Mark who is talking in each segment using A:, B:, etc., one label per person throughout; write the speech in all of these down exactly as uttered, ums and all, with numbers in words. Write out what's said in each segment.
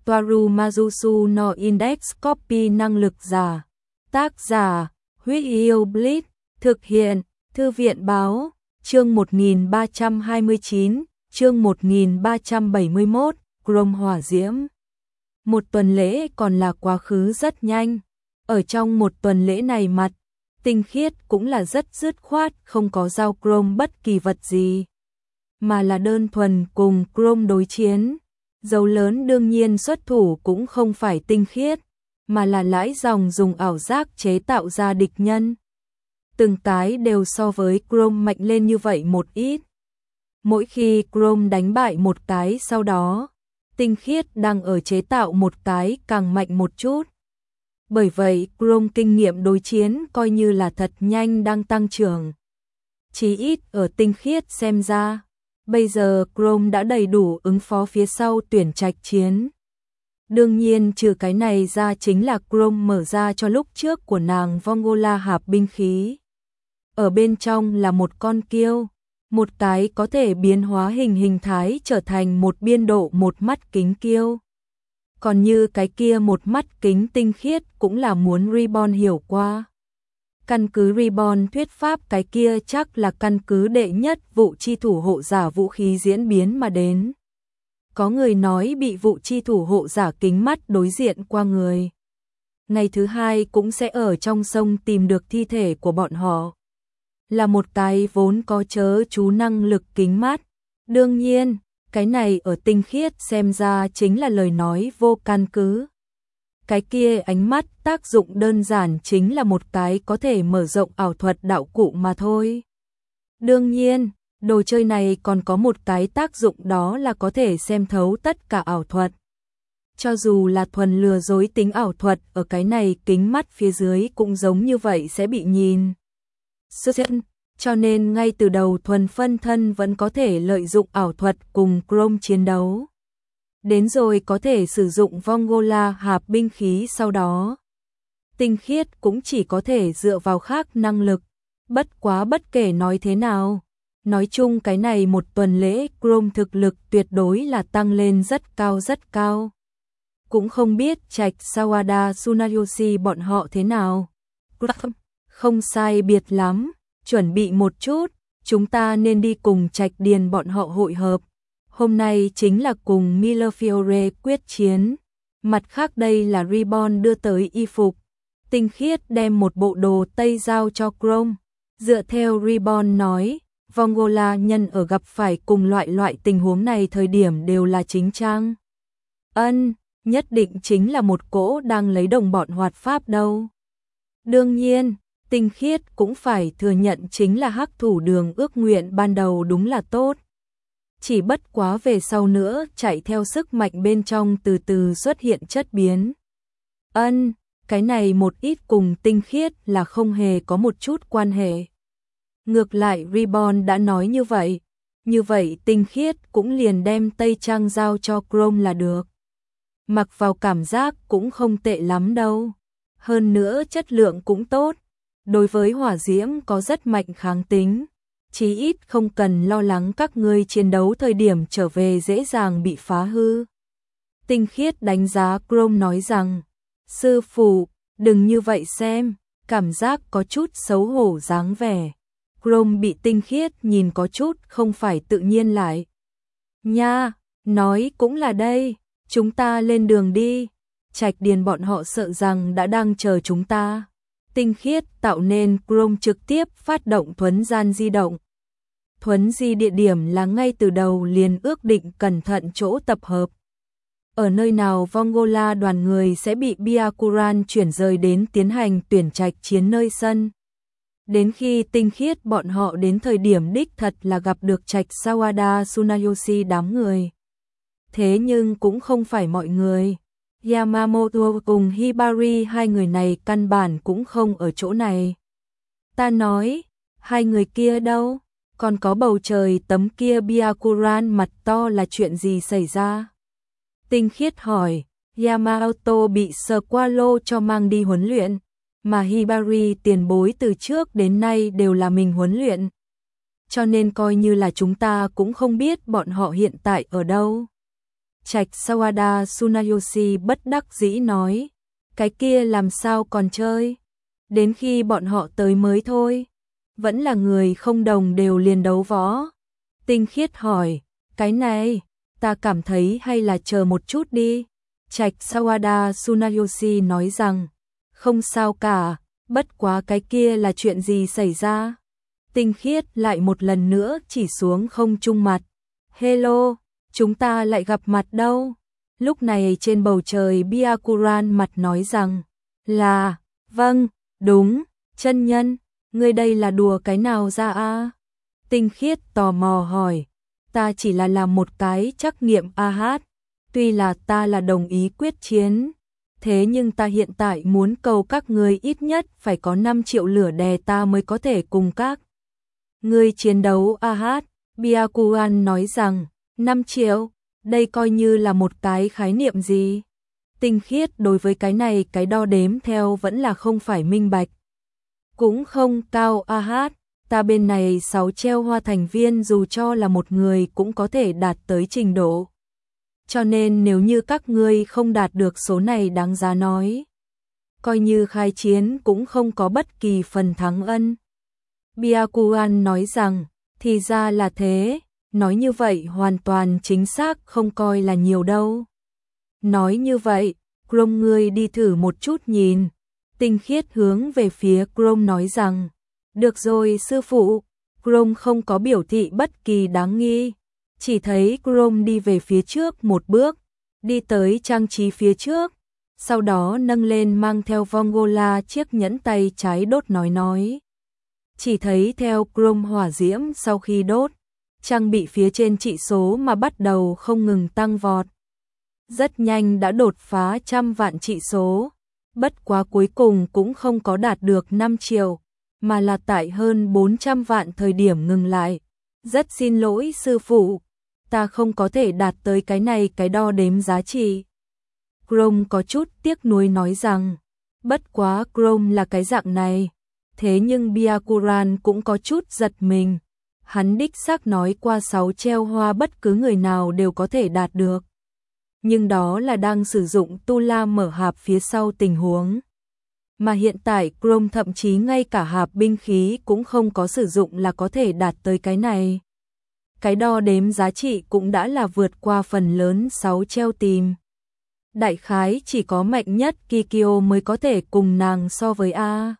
A: Toaru Majusu no Index Copy năng lực giả. Tác giả, Huyết Yêu Blitz, thực hiện, Thư viện báo, chương một nghìn ba trăm hai mươi chín, chương một nghìn ba trăm bảy mươi mốt, Chrome hỏa diễm. Một tuần lễ còn là quá khứ rất nhanh. Ở trong một tuần lễ này mặt, Tinh Khiết cũng là rất dứt khoát, không có giao Chrome bất kỳ vật gì, mà là đơn thuần cùng Chrome đối chiến. Dấu lớn đương nhiên xuất thủ cũng không phải Tinh Khiết, mà là Lãi Dòng dùng ảo giác chế tạo ra địch nhân. Từng cái đều so với Chrome mạnh lên như vậy một ít. Mỗi khi Chrome đánh bại một cái sau đó, Tinh Khiết đang ở chế tạo một cái càng mạnh một chút. Bởi vậy Chrome kinh nghiệm đối chiến coi như là thật nhanh đang tăng trưởng. Chí ít ở Tinh Khiết xem ra, bây giờ Chrome đã đầy đủ ứng phó phía sau tuyển trạch chiến. Đương nhiên trừ cái này ra chính là Chrome mở ra cho lúc trước của nàng Vongola hạp binh khí. Ở bên trong là một con kiêu, một cái có thể biến hóa hình hình thái trở thành một biên độ một mắt kính kiêu. Còn như cái kia một mắt kính Tinh Khiết cũng là muốn Reborn hiểu qua. Căn cứ Reborn thuyết pháp cái kia chắc là căn cứ đệ nhất vụ chi thủ hộ giả vũ khí diễn biến mà đến. Có người nói bị vụ chi thủ hộ giả kính mắt đối diện qua người. Ngày thứ hai cũng sẽ ở trong sông tìm được thi thể của bọn họ. Là một cái vốn có chớ chú năng lực kính mắt. Đương nhiên, cái này ở Tinh Khiết xem ra chính là lời nói vô căn cứ. Cái kia ánh mắt tác dụng đơn giản chính là một cái có thể mở rộng ảo thuật đạo cụ mà thôi. Đương nhiên, đồ chơi này còn có một cái tác dụng đó là có thể xem thấu tất cả ảo thuật. Cho dù là thuần lừa dối tính ảo thuật ở cái này kính mắt phía dưới cũng giống như vậy sẽ bị nhìn. Cho nên ngay từ đầu thuần phân thân vẫn có thể lợi dụng ảo thuật cùng Chrome chiến đấu. Đến rồi có thể sử dụng Vongola hạp binh khí sau đó. Tinh Khiết cũng chỉ có thể dựa vào khác năng lực. Bất quá bất kể nói thế nào. Nói chung cái này một tuần lễ Chrome thực lực tuyệt đối là tăng lên rất cao rất cao. Cũng không biết Trạch Sawada Tsunayoshi bọn họ thế nào. Không sai biệt lắm, chuẩn bị một chút, chúng ta nên đi cùng Trạch Điền bọn họ hội hợp. Hôm nay chính là cùng Millefiore quyết chiến. Mặt khác đây là Reborn đưa tới y phục. Tinh Khiết đem một bộ đồ tây giao cho Chrome. Dựa theo Reborn nói, Vongola nhân ở gặp phải cùng loại loại tình huống này thời điểm đều là chính trang. Ân, nhất định chính là một cỗ đang lấy đồng bọn hoạt pháp đâu. Đương nhiên, Tinh Khiết cũng phải thừa nhận chính là hắc thủ đường ước nguyện ban đầu đúng là tốt. Chỉ bất quá về sau nữa chạy theo sức mạnh bên trong từ từ xuất hiện chất biến. Ân, cái này một ít cùng Tinh Khiết là không hề có một chút quan hệ. Ngược lại Reborn đã nói như vậy, như vậy Tinh Khiết cũng liền đem Tây Trang giao cho Chrome là được. Mặc vào cảm giác cũng không tệ lắm đâu. Hơn nữa chất lượng cũng tốt. Đối với hỏa diễm có rất mạnh kháng tính. Chí ít không cần lo lắng các ngươi chiến đấu thời điểm trở về dễ dàng bị phá hư. Tinh Khiết đánh giá Chrome nói rằng, sư phụ, đừng như vậy xem, cảm giác có chút xấu hổ dáng vẻ. Chrome bị Tinh Khiết nhìn có chút không phải tự nhiên lại. Nha, nói cũng là đây, chúng ta lên đường đi. Trạch Điền bọn họ sợ rằng đã đang chờ chúng ta. Tinh Khiết tạo nên Chrome trực tiếp phát động thuấn gian di động. Thuấn di địa điểm là ngay từ đầu liền ước định cẩn thận chỗ tập hợp. Ở nơi nào Vongola đoàn người sẽ bị Byakuran chuyển rời đến tiến hành tuyển trạch chiến nơi sân. Đến khi Tinh Khiết bọn họ đến thời điểm đích thật là gặp được Trạch Sawada Tsunayoshi đám người. Thế nhưng cũng không phải mọi người. Yamamoto cùng Hibari hai người này căn bản cũng không ở chỗ này. Ta nói, hai người kia đâu? Còn có bầu trời tấm kia Byakuran mặt to là chuyện gì xảy ra? Tinh Khiết hỏi, Yamamoto bị Squalo cho mang đi huấn luyện, mà Hibari tiền bối từ trước đến nay đều là mình huấn luyện. Cho nên coi như là chúng ta cũng không biết bọn họ hiện tại ở đâu. Trạch Sawada Tsunayoshi bất đắc dĩ nói, cái kia làm sao còn chơi, đến khi bọn họ tới mới thôi, vẫn là người không đồng đều liền đấu võ. Tinh Khiết hỏi, cái này, ta cảm thấy hay là chờ một chút đi. Trạch Sawada Tsunayoshi nói rằng, không sao cả, bất quá cái kia là chuyện gì xảy ra. Tinh Khiết lại một lần nữa chỉ xuống không trung mặt. Hello, chúng ta lại gặp mặt đâu. Lúc này trên bầu trời Byakuran mặt nói rằng, là, vâng, đúng, chân nhân, ngươi đây là đùa cái nào ra a? Tinh Khiết tò mò hỏi, ta chỉ là làm một cái trắc nghiệm a hát, tuy là ta là đồng ý quyết chiến, thế nhưng ta hiện tại muốn cầu các ngươi ít nhất phải có năm triệu lửa đè ta mới có thể cùng các ngươi chiến đấu a hát. Byakuran nói rằng, năm triệu, đây coi như là một cái khái niệm gì? Tinh Khiết đối với cái này cái đo đếm theo vẫn là không phải minh bạch. Cũng không cao a hát, ta bên này sáu treo hoa thành viên dù cho là một người cũng có thể đạt tới trình độ. Cho nên nếu như các ngươi không đạt được số này đáng giá nói, coi như khai chiến cũng không có bất kỳ phần thắng ân. Byakuran nói rằng, thì ra là thế, nói như vậy hoàn toàn chính xác không coi là nhiều đâu. Nói như vậy, Chrome ngươi đi thử một chút nhìn. Tinh Khiết hướng về phía Chrome nói rằng, được rồi sư phụ. Chrome không có biểu thị bất kỳ đáng nghi, chỉ thấy Chrome đi về phía trước một bước, đi tới trang trí phía trước, sau đó nâng lên mang theo Vongola chiếc nhẫn tay trái đốt nói nói. Chỉ thấy theo Chrome hỏa diễm sau khi đốt, trang bị phía trên trị số mà bắt đầu không ngừng tăng vọt. Rất nhanh đã đột phá trăm vạn trị số, bất quá cuối cùng cũng không có đạt được năm triệu, mà là tại hơn bốn trăm vạn thời điểm ngừng lại. Rất xin lỗi sư phụ, ta không có thể đạt tới cái này cái đo đếm giá trị. Chrome có chút tiếc nuối nói rằng, bất quá Chrome là cái dạng này. Thế nhưng Byakuran cũng có chút giật mình. Hắn đích xác nói qua sáu treo hoa bất cứ người nào đều có thể đạt được. Nhưng đó là đang sử dụng tu la mở hạp phía sau tình huống. Mà hiện tại Chrome thậm chí ngay cả hạp binh khí cũng không có sử dụng là có thể đạt tới cái này. Cái đo đếm giá trị cũng đã là vượt qua phần lớn sáu treo tìm. Đại khái chỉ có mạnh nhất Kikyo mới có thể cùng nàng so với A.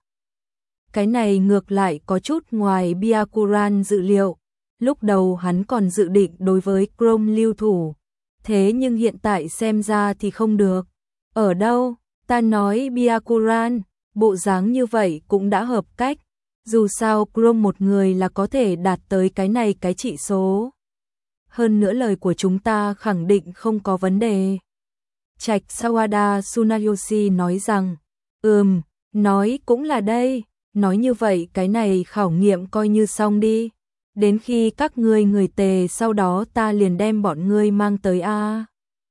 A: Cái này ngược lại có chút ngoài Byakuran dự liệu. Lúc đầu hắn còn dự định đối với Chrome lưu thủ. Thế nhưng hiện tại xem ra thì không được. Ở đâu? Ta nói Byakuran, bộ dáng như vậy cũng đã hợp cách. Dù sao Chrome một người là có thể đạt tới cái này cái trị số. Hơn nữa lời của chúng ta khẳng định không có vấn đề. Trạch Sawada Tsunayoshi nói rằng, ừm, nói cũng là đây. Nói như vậy cái này khảo nghiệm coi như xong đi. Đến khi các ngươi người tề sau đó ta liền đem bọn ngươi mang tới A.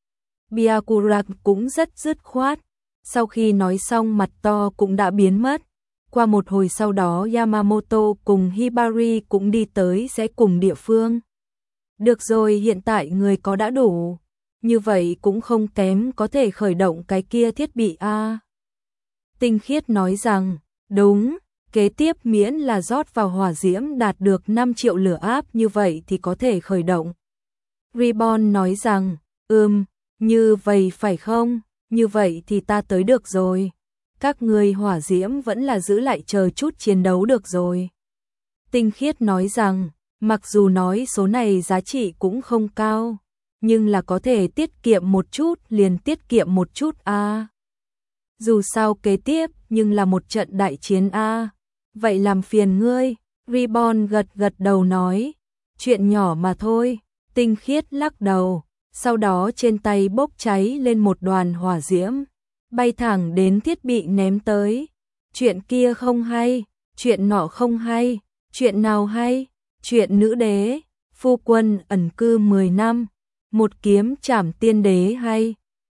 A: Byakuran cũng rất dứt khoát. Sau khi nói xong mặt to cũng đã biến mất. Qua một hồi sau đó Yamamoto cùng Hibari cũng đi tới sẽ cùng địa phương. Được rồi, hiện tại người có đã đủ. Như vậy cũng không kém có thể khởi động cái kia thiết bị A. Tinh Khiết nói rằng, đúng. Kế tiếp miễn là rót vào hỏa diễm đạt được năm triệu lửa áp như vậy thì có thể khởi động. Reborn nói rằng, ừm, như vậy phải không? Như vậy thì ta tới được rồi. Các người hỏa diễm vẫn là giữ lại chờ chút chiến đấu được rồi. Tinh Khiết nói rằng, mặc dù nói số này giá trị cũng không cao, nhưng là có thể tiết kiệm một chút liền tiết kiệm một chút a. Dù sao kế tiếp nhưng là một trận đại chiến a. Vậy làm phiền ngươi, Reborn gật gật đầu nói, chuyện nhỏ mà thôi. Tinh Khiết lắc đầu, sau đó trên tay bốc cháy lên một đoàn hỏa diễm, bay thẳng đến thiết bị ném tới. Chuyện kia không hay, chuyện nọ không hay, chuyện nào hay, chuyện nữ đế, phu quân ẩn cư mười năm, một kiếm trảm tiên đế hay,